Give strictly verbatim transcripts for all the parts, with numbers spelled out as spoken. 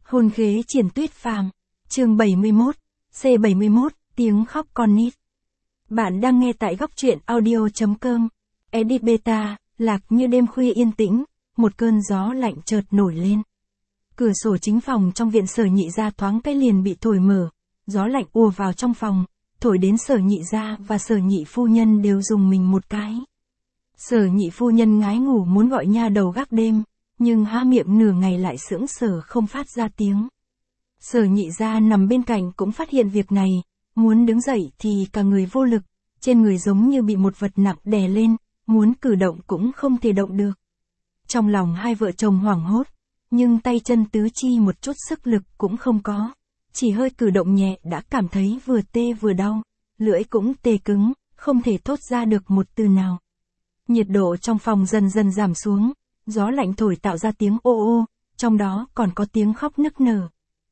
Hôn khế triển tuyết phàm. Chương bảy mươi mốt. C bảy mươi mốt, tiếng khóc con nít. Bạn đang nghe tại góc truyện audio chấm com. Edit beta, lạc như đêm khuya yên tĩnh, một cơn gió lạnh chợt nổi lên. Cửa sổ chính phòng trong viện Sở Nhị Gia thoáng cái liền bị thổi mở, gió lạnh ùa vào trong phòng, thổi đến Sở Nhị Gia và Sở Nhị phu nhân đều rùng mình một cái. Sở Nhị phu nhân ngái ngủ muốn gọi nha đầu gác đêm, nhưng há miệng nửa ngày lại sững sờ không phát ra tiếng. Sở Nhị Gia nằm bên cạnh cũng phát hiện việc này, muốn đứng dậy thì cả người vô lực, trên người giống như bị một vật nặng đè lên, muốn cử động cũng không thể động được. Trong lòng hai vợ chồng hoảng hốt, nhưng tay chân tứ chi một chút sức lực cũng không có, chỉ hơi cử động nhẹ đã cảm thấy vừa tê vừa đau, lưỡi cũng tê cứng, không thể thốt ra được một từ nào. Nhiệt độ trong phòng dần dần giảm xuống, gió lạnh thổi tạo ra tiếng ô ô, trong đó còn có tiếng khóc nức nở.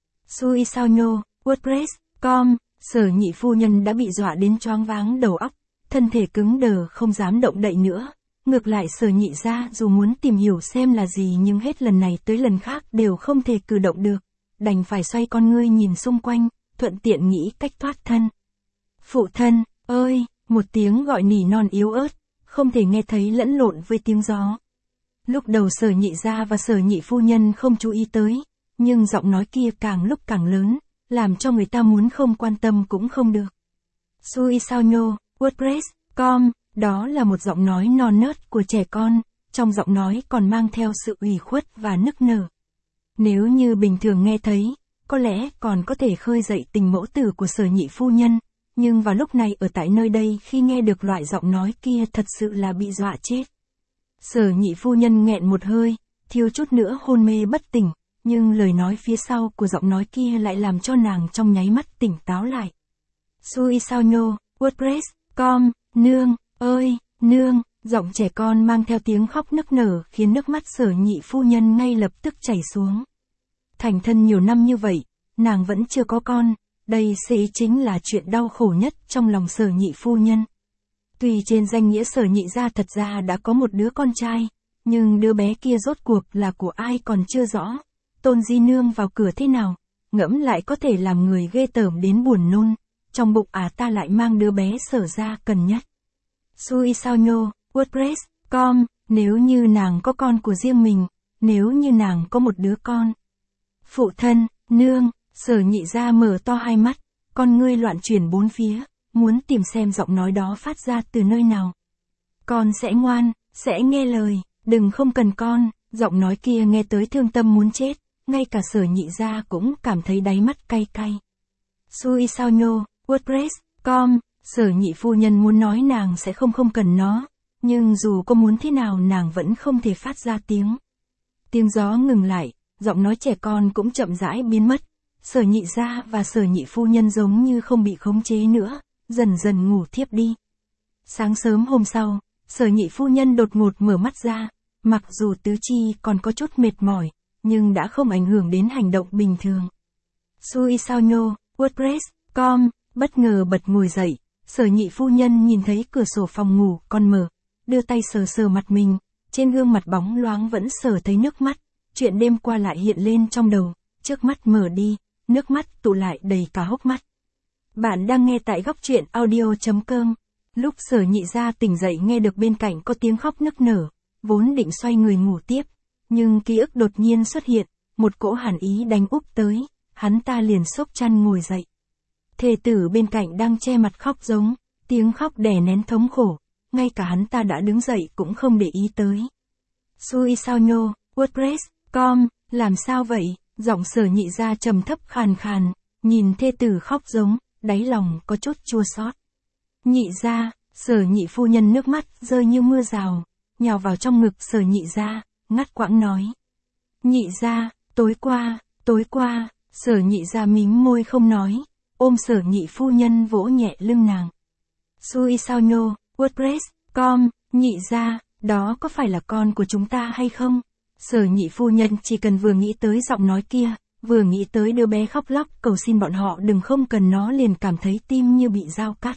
Sui sao nhô, WordPress, com, Sở Nhị phu nhân đã bị dọa đến choáng váng đầu óc, thân thể cứng đờ không dám động đậy nữa. Ngược lại Sở Nhị Gia dù muốn tìm hiểu xem là gì nhưng hết lần này tới lần khác đều không thể cử động được, đành phải xoay con ngươi nhìn xung quanh, thuận tiện nghĩ cách thoát thân. Phụ thân, ơi, một tiếng gọi nỉ non yếu ớt, không thể nghe thấy lẫn lộn với tiếng gió. Lúc đầu Sở Nhị Gia và Sở Nhị phu nhân không chú ý tới, nhưng giọng nói kia càng lúc càng lớn, làm cho người ta muốn không quan tâm cũng không được. Sui sao nhô, WordPress, com, đó là một giọng nói non nớt của trẻ con, trong giọng nói còn mang theo sự ủy khuất và nức nở. Nếu như bình thường nghe thấy, có lẽ còn có thể khơi dậy tình mẫu tử của Sở Nhị phu nhân, nhưng vào lúc này ở tại nơi đây khi nghe được loại giọng nói kia thật sự là bị dọa chết. Sở Nhị phu nhân nghẹn một hơi, thiếu chút nữa hôn mê bất tỉnh, nhưng lời nói phía sau của giọng nói kia lại làm cho nàng trong nháy mắt tỉnh táo lại. Sui sao nhô, WordPress, com, nương, ơi, nương, giọng trẻ con mang theo tiếng khóc nức nở khiến nước mắt Sở Nhị phu nhân ngay lập tức chảy xuống. Thành thân nhiều năm như vậy, nàng vẫn chưa có con, đây sẽ chính là chuyện đau khổ nhất trong lòng Sở Nhị phu nhân. Tuy trên danh nghĩa Sở Nhị Gia thật ra đã có một đứa con trai, nhưng đứa bé kia rốt cuộc là của ai còn chưa rõ. Tôn di nương vào cửa thế nào, ngẫm lại có thể làm người ghê tởm đến buồn nôn, trong bụng à ta lại mang đứa bé Sở gia cần nhất. Sui sao nhô, WordPress, com, nếu như nàng có con của riêng mình, nếu như nàng có một đứa con. Phụ thân, nương, Sở Nhị Gia mở to hai mắt, con ngươi loạn chuyển bốn phía, muốn tìm xem giọng nói đó phát ra từ nơi nào. Con sẽ ngoan, sẽ nghe lời, đừng không cần con, giọng nói kia nghe tới thương tâm muốn chết, ngay cả Sở Nhị Gia cũng cảm thấy đáy mắt cay cay. Sui sao nhô, WordPress, com, Sở Nhị phu nhân muốn nói nàng sẽ không không cần nó, nhưng dù có muốn thế nào nàng vẫn không thể phát ra tiếng. Tiếng gió ngừng lại, giọng nói trẻ con cũng chậm rãi biến mất, Sở Nhị Gia và Sở Nhị phu nhân giống như không bị khống chế nữa, dần dần ngủ thiếp đi. Sáng sớm hôm sau, Sở Nhị phu nhân đột ngột mở mắt ra, mặc dù tứ chi còn có chút mệt mỏi, nhưng đã không ảnh hưởng đến hành động bình thường. Sui sao nhô, WordPress, com, bất ngờ bật ngồi dậy, Sở Nhị phu nhân nhìn thấy cửa sổ phòng ngủ còn mở, đưa tay sờ sờ mặt mình, trên gương mặt bóng loáng vẫn sờ thấy nước mắt, chuyện đêm qua lại hiện lên trong đầu, trước mắt mở đi, nước mắt tụ lại đầy cả hốc mắt. Bạn đang nghe tại góc truyện audio chấm com. Lúc Sở Nhị Gia tỉnh dậy nghe được bên cạnh có tiếng khóc nức nở, vốn định xoay người ngủ tiếp, nhưng ký ức đột nhiên xuất hiện, một cỗ hàn ý đánh úp tới, hắn ta liền xốc chăn ngồi dậy. Thê tử bên cạnh đang che mặt khóc giống, tiếng khóc đè nén thống khổ, ngay cả hắn ta đã đứng dậy cũng không để ý tới. Sui sao nhô, WordPress, com, làm sao vậy, giọng Sở Nhị Gia trầm thấp khàn khàn, nhìn thê tử khóc giống, đáy lòng có chút chua xót. Nhị Gia, Sở Nhị phu nhân nước mắt rơi như mưa rào, nhào vào trong ngực Sở Nhị Gia, ngắt quãng nói. Nhị Gia, tối qua, tối qua, Sở Nhị Gia mím môi không nói, ôm Sở Nhị phu nhân vỗ nhẹ lưng nàng. Sui sao nhô, WordPress, com, Nhị Gia, đó có phải là con của chúng ta hay không? Sở Nhị phu nhân chỉ cần vừa nghĩ tới giọng nói kia, vừa nghĩ tới đứa bé khóc lóc cầu xin bọn họ đừng không cần nó liền cảm thấy tim như bị dao cắt.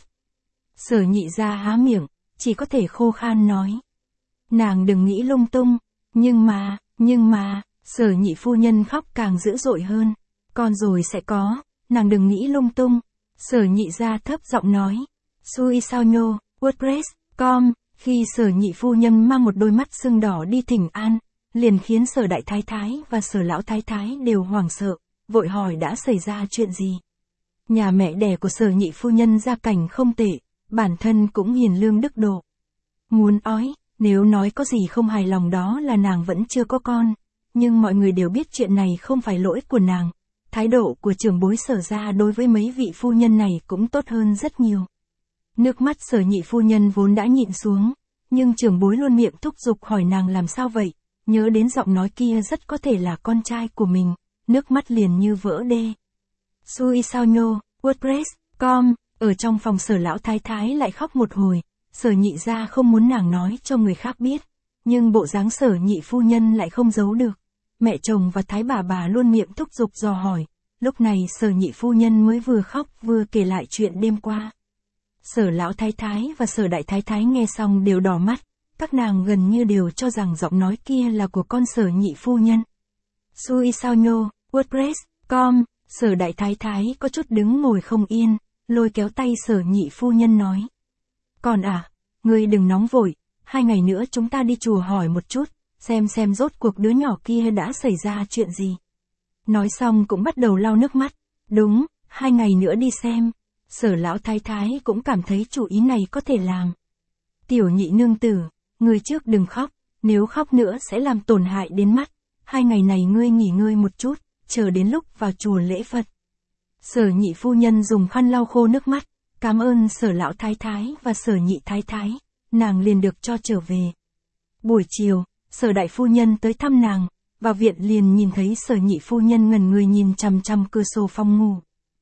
Sở Nhị Gia há miệng, chỉ có thể khô khan nói. Nàng đừng nghĩ lung tung, nhưng mà, nhưng mà, Sở nhị phu nhân khóc càng dữ dội hơn. Con rồi sẽ có, nàng đừng nghĩ lung tung. Sở nhị gia thấp giọng nói. Sui sao nhô, WordPress, com, khi sở nhị phu nhân mang một đôi mắt sưng đỏ đi thỉnh an, liền khiến sở đại thái thái và sở lão thái thái đều hoảng sợ, vội hỏi đã xảy ra chuyện gì. Nhà mẹ đẻ của sở nhị phu nhân gia cảnh không tệ, bản thân cũng hiền lương đức độ. Muốn ói, nếu nói có gì không hài lòng đó là nàng vẫn chưa có con, nhưng mọi người đều biết chuyện này không phải lỗi của nàng. Thái độ của trưởng bối sở gia đối với mấy vị phu nhân này cũng tốt hơn rất nhiều. Nước mắt sở nhị phu nhân vốn đã nhịn xuống, nhưng trưởng bối luôn miệng thúc giục hỏi nàng làm sao vậy, nhớ đến giọng nói kia rất có thể là con trai của mình, nước mắt liền như vỡ đê. Sui sao nhô, WordPress, com, ở trong phòng sở lão thái thái lại khóc một hồi, sở nhị gia không muốn nàng nói cho người khác biết, nhưng bộ dáng sở nhị phu nhân lại không giấu được. Mẹ chồng và thái bà bà luôn miệng thúc giục dò hỏi, lúc này sở nhị phu nhân mới vừa khóc vừa kể lại chuyện đêm qua. Sở lão thái thái và sở đại thái thái nghe xong đều đỏ mắt, các nàng gần như đều cho rằng giọng nói kia là của con sở nhị phu nhân. Sui sao nhô, WordPress, com, sở đại thái thái có chút đứng ngồi không yên, lôi kéo tay sở nhị phu nhân nói. Con à, ngươi đừng nóng vội, hai ngày nữa chúng ta đi chùa hỏi một chút, xem xem rốt cuộc đứa nhỏ kia đã xảy ra chuyện gì. Nói xong cũng bắt đầu lau nước mắt. Đúng, hai ngày nữa đi xem. Sở lão thái thái cũng cảm thấy chủ ý này có thể làm. Tiểu nhị nương tử, ngươi trước đừng khóc, nếu khóc nữa sẽ làm tổn hại đến mắt. Hai ngày này ngươi nghỉ ngơi một chút, chờ đến lúc vào chùa lễ Phật. Sở nhị phu nhân dùng khăn lau khô nước mắt, cảm ơn sở lão thái thái và sở nhị thái thái, nàng liền được cho trở về. Buổi chiều, sở đại phu nhân tới thăm nàng, vào viện liền nhìn thấy sở nhị phu nhân ngẩn người nhìn chằm chằm cửa sổ phòng ngủ.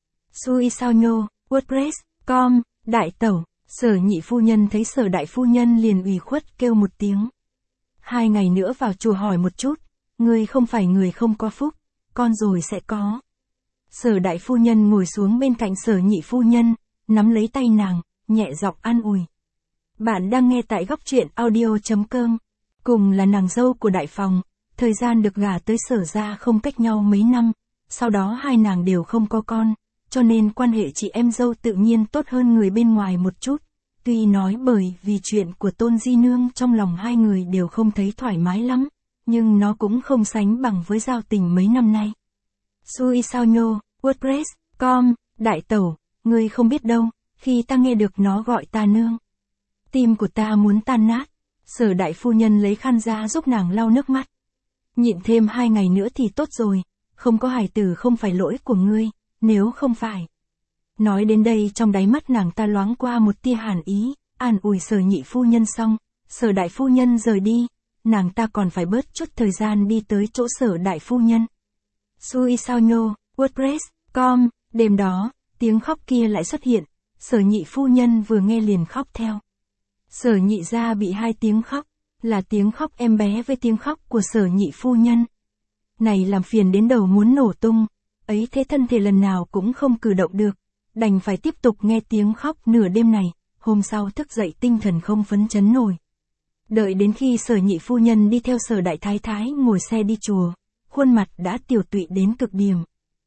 Sui sao nhô, WordPress, com, đại tẩu, sở nhị phu nhân thấy sở đại phu nhân liền ủy khuất kêu một tiếng. Hai ngày nữa vào chùa hỏi một chút, ngươi không phải người không có phúc, con rồi sẽ có. Sở đại phu nhân ngồi xuống bên cạnh sở nhị phu nhân, nắm lấy tay nàng, nhẹ giọng an ủi. Bạn đang nghe tại góc truyện audio chấm com. Cùng là nàng dâu của đại phòng, thời gian được gả tới sở gia không cách nhau mấy năm, sau đó hai nàng đều không có con, cho nên quan hệ chị em dâu tự nhiên tốt hơn người bên ngoài một chút. Tuy nói bởi vì chuyện của Tôn Di Nương trong lòng hai người đều không thấy thoải mái lắm, nhưng nó cũng không sánh bằng với giao tình mấy năm nay. Sui sao nhô, WordPress, com, đại tẩu, ngươi không biết đâu, khi ta nghe được nó gọi ta nương, tim của ta muốn tan nát. Sở đại phu nhân lấy khăn ra giúp nàng lau nước mắt. Nhịn thêm hai ngày nữa thì tốt rồi, không có hài tử không phải lỗi của ngươi, nếu không phải. Nói đến đây trong đáy mắt nàng ta loáng qua một tia hàn ý, an ủi sở nhị phu nhân xong, sở đại phu nhân rời đi, nàng ta còn phải bớt chút thời gian đi tới chỗ sở đại phu nhân. Sui sao nhô, WordPress, com, đêm đó, tiếng khóc kia lại xuất hiện, sở nhị phu nhân vừa nghe liền khóc theo. Sở nhị gia bị hai tiếng khóc, là tiếng khóc em bé với tiếng khóc của sở nhị phu nhân. Này làm phiền đến đầu muốn nổ tung, ấy thế thân thể lần nào cũng không cử động được, đành phải tiếp tục nghe tiếng khóc nửa đêm này, hôm sau thức dậy tinh thần không phấn chấn nổi. Đợi đến khi sở nhị phu nhân đi theo sở đại thái thái ngồi xe đi chùa, khuôn mặt đã tiều tụy đến cực điểm.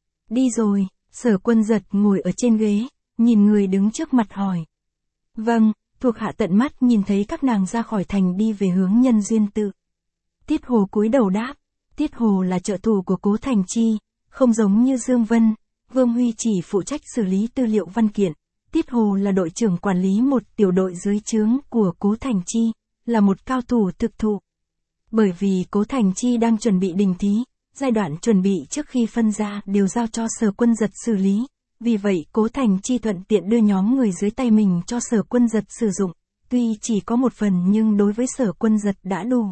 Đi rồi, sở quân giật ngồi ở trên ghế, nhìn người đứng trước mặt hỏi. Vâng. Thuộc hạ tận mắt nhìn thấy các nàng ra khỏi thành đi về hướng Nhân Duyên Tự. Tiết Hồ cúi đầu đáp, Tiết Hồ là trợ thủ của Cố Thành Chi, không giống như Dương Vân, Vương Huy chỉ phụ trách xử lý tư liệu văn kiện. Tiết Hồ là đội trưởng quản lý một tiểu đội dưới trướng của Cố Thành Chi, là một cao thủ thực thụ. Bởi vì Cố Thành Chi đang chuẩn bị đình thí, giai đoạn chuẩn bị trước khi phân ra đều giao cho sở quân giật xử lý. Vì vậy Cố Thành Chi thuận tiện đưa nhóm người dưới tay mình cho sở quân giật sử dụng, tuy chỉ có một phần nhưng đối với sở quân giật đã đủ.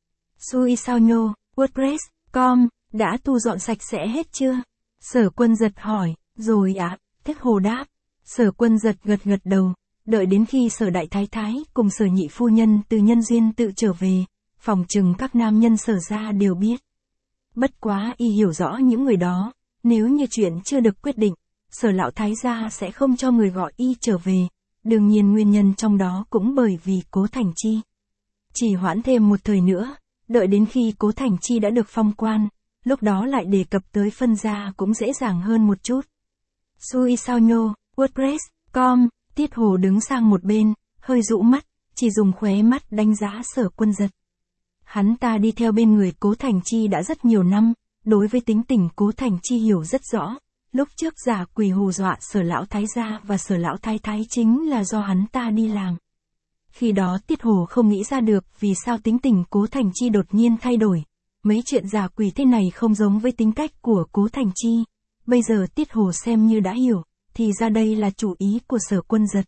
Sui sao nhô, WordPress, com, đã thu dọn sạch sẽ hết chưa? Sở quân giật hỏi, rồi ạ, à? Tiết Hồ đáp. Sở quân giật gật gật đầu, đợi đến khi sở đại thái thái cùng sở nhị phu nhân từ Nhân Duyên Tự trở về, phòng chừng các nam nhân sở ra đều biết. Bất quá y hiểu rõ những người đó, nếu như chuyện chưa được quyết định, sở lão thái gia sẽ không cho người gọi y trở về, đương nhiên nguyên nhân trong đó cũng bởi vì Cố Thành Chi. Chỉ hoãn thêm một thời nữa, đợi đến khi Cố Thành Chi đã được phong quan, lúc đó lại đề cập tới phân gia cũng dễ dàng hơn một chút. Xui sao nhô, WordPress, com, Tiết Hồ đứng sang một bên, hơi dụ mắt, chỉ dùng khóe mắt đánh giá Sở Quân Giật. Hắn ta đi theo bên người Cố Thành Chi đã rất nhiều năm, đối với tính tình Cố Thành Chi hiểu rất rõ. Lúc trước giả quỷ hù dọa Sở Lão Thái gia và Sở Lão Thái Thái chính là do hắn ta đi làm. Khi đó Tiết Hồ không nghĩ ra được vì sao tính tình Cố Thành Chi đột nhiên thay đổi. Mấy chuyện giả quỷ thế này không giống với tính cách của Cố Thành Chi. Bây giờ Tiết Hồ xem như đã hiểu, thì ra đây là chủ ý của Sở Quân Giật.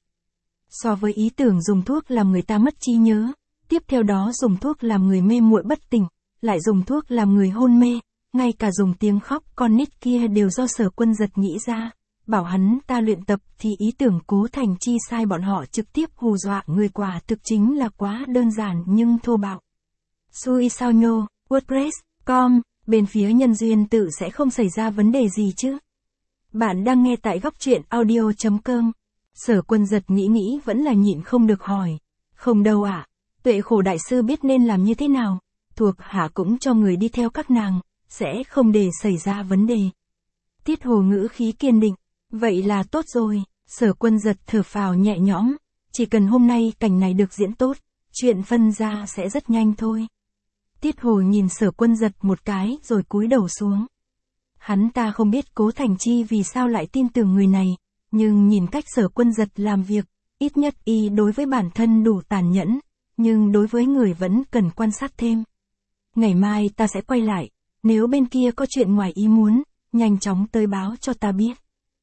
So với ý tưởng dùng thuốc làm người ta mất trí nhớ, tiếp theo đó dùng thuốc làm người mê muội bất tỉnh, lại dùng thuốc làm người hôn mê, ngay cả dùng tiếng khóc con nít kia đều do Sở Quân Giật nghĩ ra. Bảo hắn ta luyện tập thì ý tưởng Cố Thành Chi sai bọn họ trực tiếp hù dọa người quả thực chính là quá đơn giản nhưng thô bạo. Xui sao nhô, WordPress, com, bên phía nhân duyên tự sẽ không xảy ra vấn đề gì chứ. Bạn đang nghe tại góc truyện audio chấm com. Sở Quân Giật nghĩ nghĩ vẫn là nhịn không được hỏi. Không đâu ạ, à, Tuệ Khổ đại sư biết nên làm như thế nào, thuộc hạ cũng cho người đi theo các nàng, sẽ không để xảy ra vấn đề. Tiết Hồ ngữ khí kiên định, vậy là tốt rồi. Sở Quân Giật thở phào nhẹ nhõm, chỉ cần hôm nay cảnh này được diễn tốt, chuyện phân ra sẽ rất nhanh thôi. Tiết Hồ nhìn Sở Quân Giật một cái rồi cúi đầu xuống. Hắn ta không biết Cố Thành Chi vì sao lại tin tưởng người này, nhưng nhìn cách Sở Quân Giật làm việc, ít nhất y đối với bản thân đủ tàn nhẫn, nhưng đối với người vẫn cần quan sát thêm. Ngày mai ta sẽ quay lại, nếu bên kia có chuyện ngoài ý muốn, nhanh chóng tới báo cho ta biết.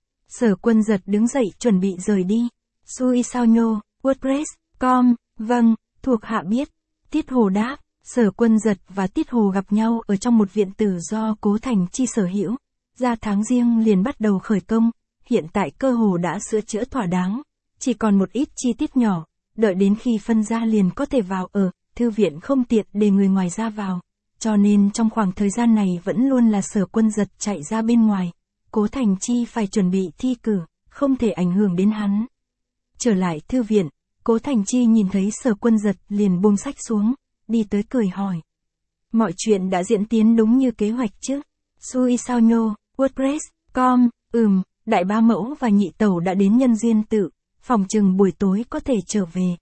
Sở Quân Giật đứng dậy chuẩn bị rời đi. Xui sao nhô, WordPress, com, vâng, thuộc hạ biết. Tiết Hồ đáp. Sở Quân Giật và Tiết Hồ gặp nhau ở trong một viện tử do Cố Thành Chi sở hữu. Ra tháng riêng liền bắt đầu khởi công, hiện tại cơ hồ đã sửa chữa thỏa đáng, chỉ còn một ít chi tiết nhỏ, đợi đến khi phân ra liền có thể vào ở, thư viện không tiện để người ngoài ra vào, cho nên trong khoảng thời gian này vẫn luôn là Sở Quân Giật chạy ra bên ngoài, Cố Thành Chi phải chuẩn bị thi cử, không thể ảnh hưởng đến hắn. Trở lại thư viện, Cố Thành Chi nhìn thấy Sở Quân Giật liền buông sách xuống, đi tới cười hỏi. Mọi chuyện đã diễn tiến đúng như kế hoạch chứ? Xui sao nhô, WordPress, com, ừm, đại ba mẫu và nhị tẩu đã đến nhân duyên tự, phòng chừng buổi tối có thể trở về.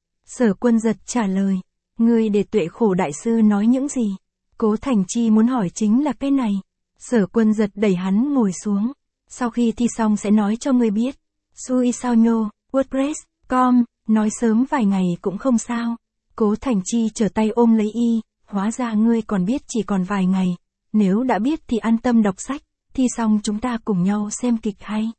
Sở Quân Giật trả lời, ngươi để Tuệ Khổ đại sư nói những gì? Cố Thành Chi muốn hỏi chính là cái này. Sở Quân Giật đẩy hắn ngồi xuống, sau khi thi xong sẽ nói cho ngươi biết. Xui sao nhô, WordPress, com, nói sớm vài ngày cũng không sao. Cố Thành Chi trở tay ôm lấy y, hóa ra ngươi còn biết chỉ còn vài ngày, nếu đã biết thì an tâm đọc sách, thi xong chúng ta cùng nhau xem kịch hay.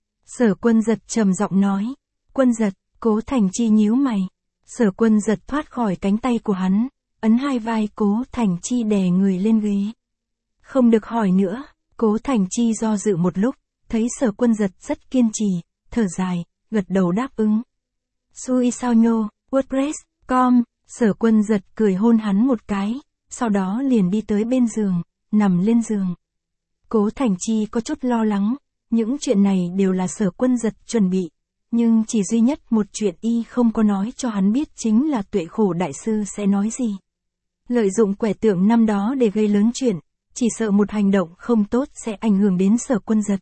Sở Quân Giật trầm giọng nói, Quân Giật, Cố Thành Chi nhíu mày. Sở Quân Giật thoát khỏi cánh tay của hắn, ấn hai vai Cố Thành Chi đè người lên ghế. Không được hỏi nữa, Cố Thành Chi do dự một lúc, thấy Sở Quân Giật rất kiên trì, thở dài, gật đầu đáp ứng. Xui sao nhô, WordPress, com, Sở Quân Giật cười hôn hắn một cái, sau đó liền đi tới bên giường, nằm lên giường. Cố Thành Chi có chút lo lắng, những chuyện này đều là Sở Quân Giật chuẩn bị, nhưng chỉ duy nhất một chuyện y không có nói cho hắn biết chính là Tuệ Khổ đại sư sẽ nói gì. Lợi dụng quẻ tượng năm đó để gây lớn chuyện, chỉ sợ một hành động không tốt sẽ ảnh hưởng đến Sở Quân Giật.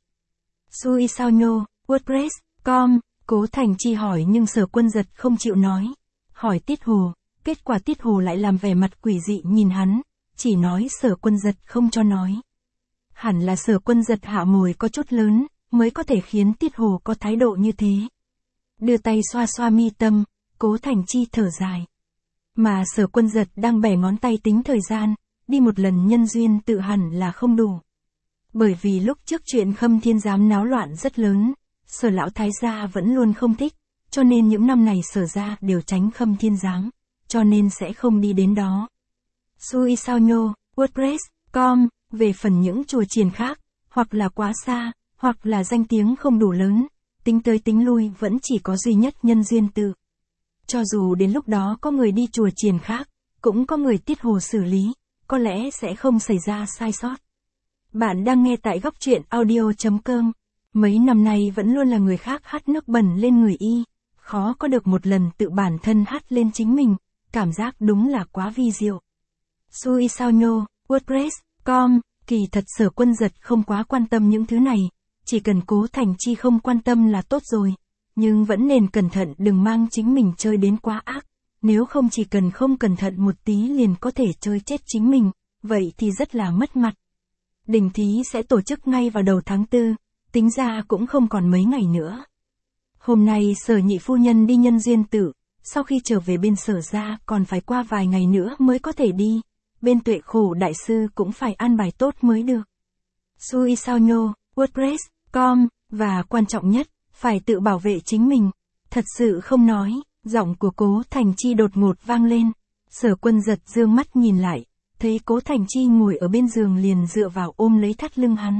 Xui sao nhô, WordPress, com, Cố Thành Chi hỏi nhưng Sở Quân Giật không chịu nói. Hỏi Tiết Hồ, kết quả Tiết Hồ lại làm vẻ mặt quỷ dị nhìn hắn, chỉ nói Sở Quân Giật không cho nói. Hẳn là Sở Quân Giật hạ mồi có chút lớn, mới có thể khiến Tiết Hồ có thái độ như thế. Đưa tay xoa xoa mi tâm, Cố Thành Chi thở dài. Mà Sở Quân Giật đang bẻ ngón tay tính thời gian, đi một lần nhân duyên tự hẳn là không đủ. Bởi vì lúc trước chuyện Khâm Thiên Giám náo loạn rất lớn, Sở Lão Thái gia vẫn luôn không thích, cho nên những năm này Sở gia đều tránh Khâm Thiên Giám, cho nên sẽ không đi đến đó. Xui sao nhô, WordPress, com, về phần những chùa chiền khác, hoặc là quá xa, hoặc là danh tiếng không đủ lớn, tính tới tính lui vẫn chỉ có duy nhất nhân duyên tự. Cho dù đến lúc đó có người đi chùa chiền khác, cũng có người Tiết Hồ xử lý, có lẽ sẽ không xảy ra sai sót. Bạn đang nghe tại góc truyện audio chấm com. Mấy năm nay vẫn luôn là người khác hát nước bẩn lên người y, khó có được một lần tự bản thân hát lên chính mình, cảm giác đúng là quá vi diệu. Xui sao nhô, WordPress, com, Kỳ thật Sở Quân Giật không quá quan tâm những thứ này, chỉ cần Cố Thành Chi không quan tâm là tốt rồi, nhưng vẫn nên cẩn thận đừng mang chính mình chơi đến quá ác, nếu không chỉ cần không cẩn thận một tí liền có thể chơi chết chính mình, vậy thì rất là mất mặt. Đình thí sẽ tổ chức ngay vào đầu tháng tư, tính ra cũng không còn mấy ngày nữa. Hôm nay Sở nhị phu nhân đi nhân duyên tử, sau khi trở về bên Sở gia còn phải qua vài ngày nữa mới có thể đi, bên Tuệ Khổ đại sư cũng phải an bài tốt mới được. Sui sao nhô, WordPress, com, và quan trọng nhất, phải tự bảo vệ chính mình. Thật sự không nói, giọng của Cố Thành Chi đột ngột vang lên. Sở Quân Giật dương mắt nhìn lại, thấy Cố Thành Chi ngồi ở bên giường liền dựa vào ôm lấy thắt lưng hắn.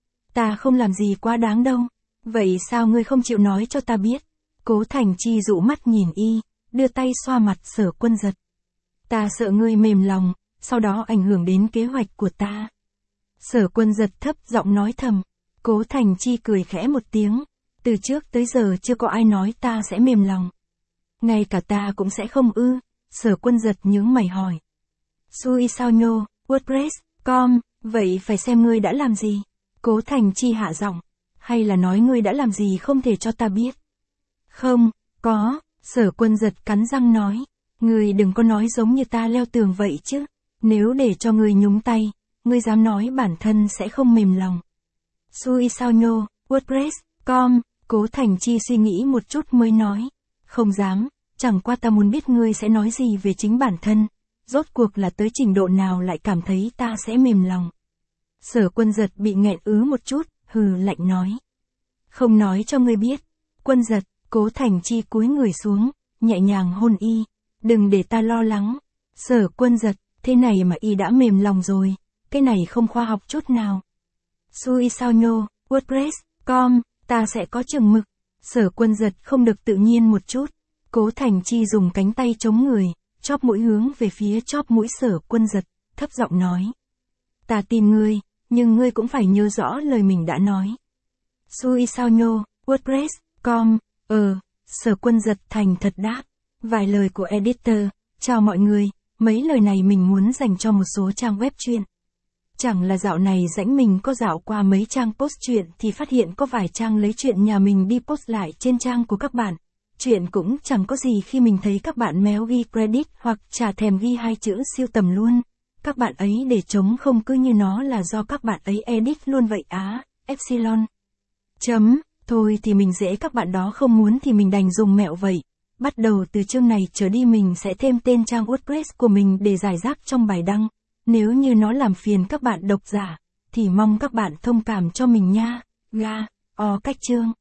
Ta không làm gì quá đáng đâu, vậy sao ngươi không chịu nói cho ta biết? Cố Thành Chi dụ mắt nhìn y, đưa tay xoa mặt Sở Quân Giật. Ta sợ ngươi mềm lòng, sau đó ảnh hưởng đến kế hoạch của ta. Sở Quân Giật thấp giọng nói thầm. Cố Thành Chi cười khẽ một tiếng. Từ trước tới giờ chưa có ai nói ta sẽ mềm lòng. Ngay cả ta cũng sẽ không ư. Sở Quân Giật nhướng mày hỏi. Sui sao nhô, WordPress, com, vậy phải xem ngươi đã làm gì. Cố Thành Chi hạ giọng. Hay là nói ngươi đã làm gì không thể cho ta biết. Không, có, Sở Quân Giật cắn răng nói. Ngươi đừng có nói giống như ta leo tường vậy chứ. Nếu để cho ngươi nhúng tay, ngươi dám nói bản thân sẽ không mềm lòng. Sui sao nhô, WordPress, com, Cố Thành Chi suy nghĩ một chút mới nói. Không dám, chẳng qua ta muốn biết ngươi sẽ nói gì về chính bản thân. Rốt cuộc là tới trình độ nào lại cảm thấy ta sẽ mềm lòng. Sở Quân Giật bị nghẹn ứ một chút, hừ lạnh nói. Không nói cho ngươi biết. Quân Giật, Cố Thành Chi cúi người xuống, nhẹ nhàng hôn y. Đừng để ta lo lắng. Sở Quân Giật, thế này mà y đã mềm lòng rồi. Cái này không khoa học chút nào. Sui sao nhô, WordPress, com, ta sẽ có chừng mực. Sở Quân Giật không được tự nhiên một chút. Cố Thành Chi dùng cánh tay chống người, chóp mũi hướng về phía chóp mũi Sở Quân Giật, thấp giọng nói. Ta tin ngươi, nhưng ngươi cũng phải nhớ rõ lời mình đã nói. Sui sao nhô, WordPress, com, ờ, Sở Quân Giật thành thật đáp. Vài lời của editor, chào mọi người, mấy lời này mình muốn dành cho một số trang web truyện. Chẳng là dạo này rãnh mình có dạo qua mấy trang post truyện thì phát hiện có vài trang lấy truyện nhà mình đi post lại trên trang của các bạn. Chuyện cũng chẳng có gì khi mình thấy các bạn méo ghi credit hoặc chả thèm ghi hai chữ siêu tầm luôn. Các bạn ấy để trống không cứ như nó là do các bạn ấy edit luôn vậy á, epsilon. Chấm, thôi thì mình dễ các bạn đó không muốn thì mình đành dùng mẹo vậy. Bắt đầu từ chương này trở đi mình sẽ thêm tên trang WordPress của mình để giải rác trong bài đăng. Nếu như nó làm phiền các bạn độc giả, thì mong các bạn thông cảm cho mình nha. Ga, o cách chương.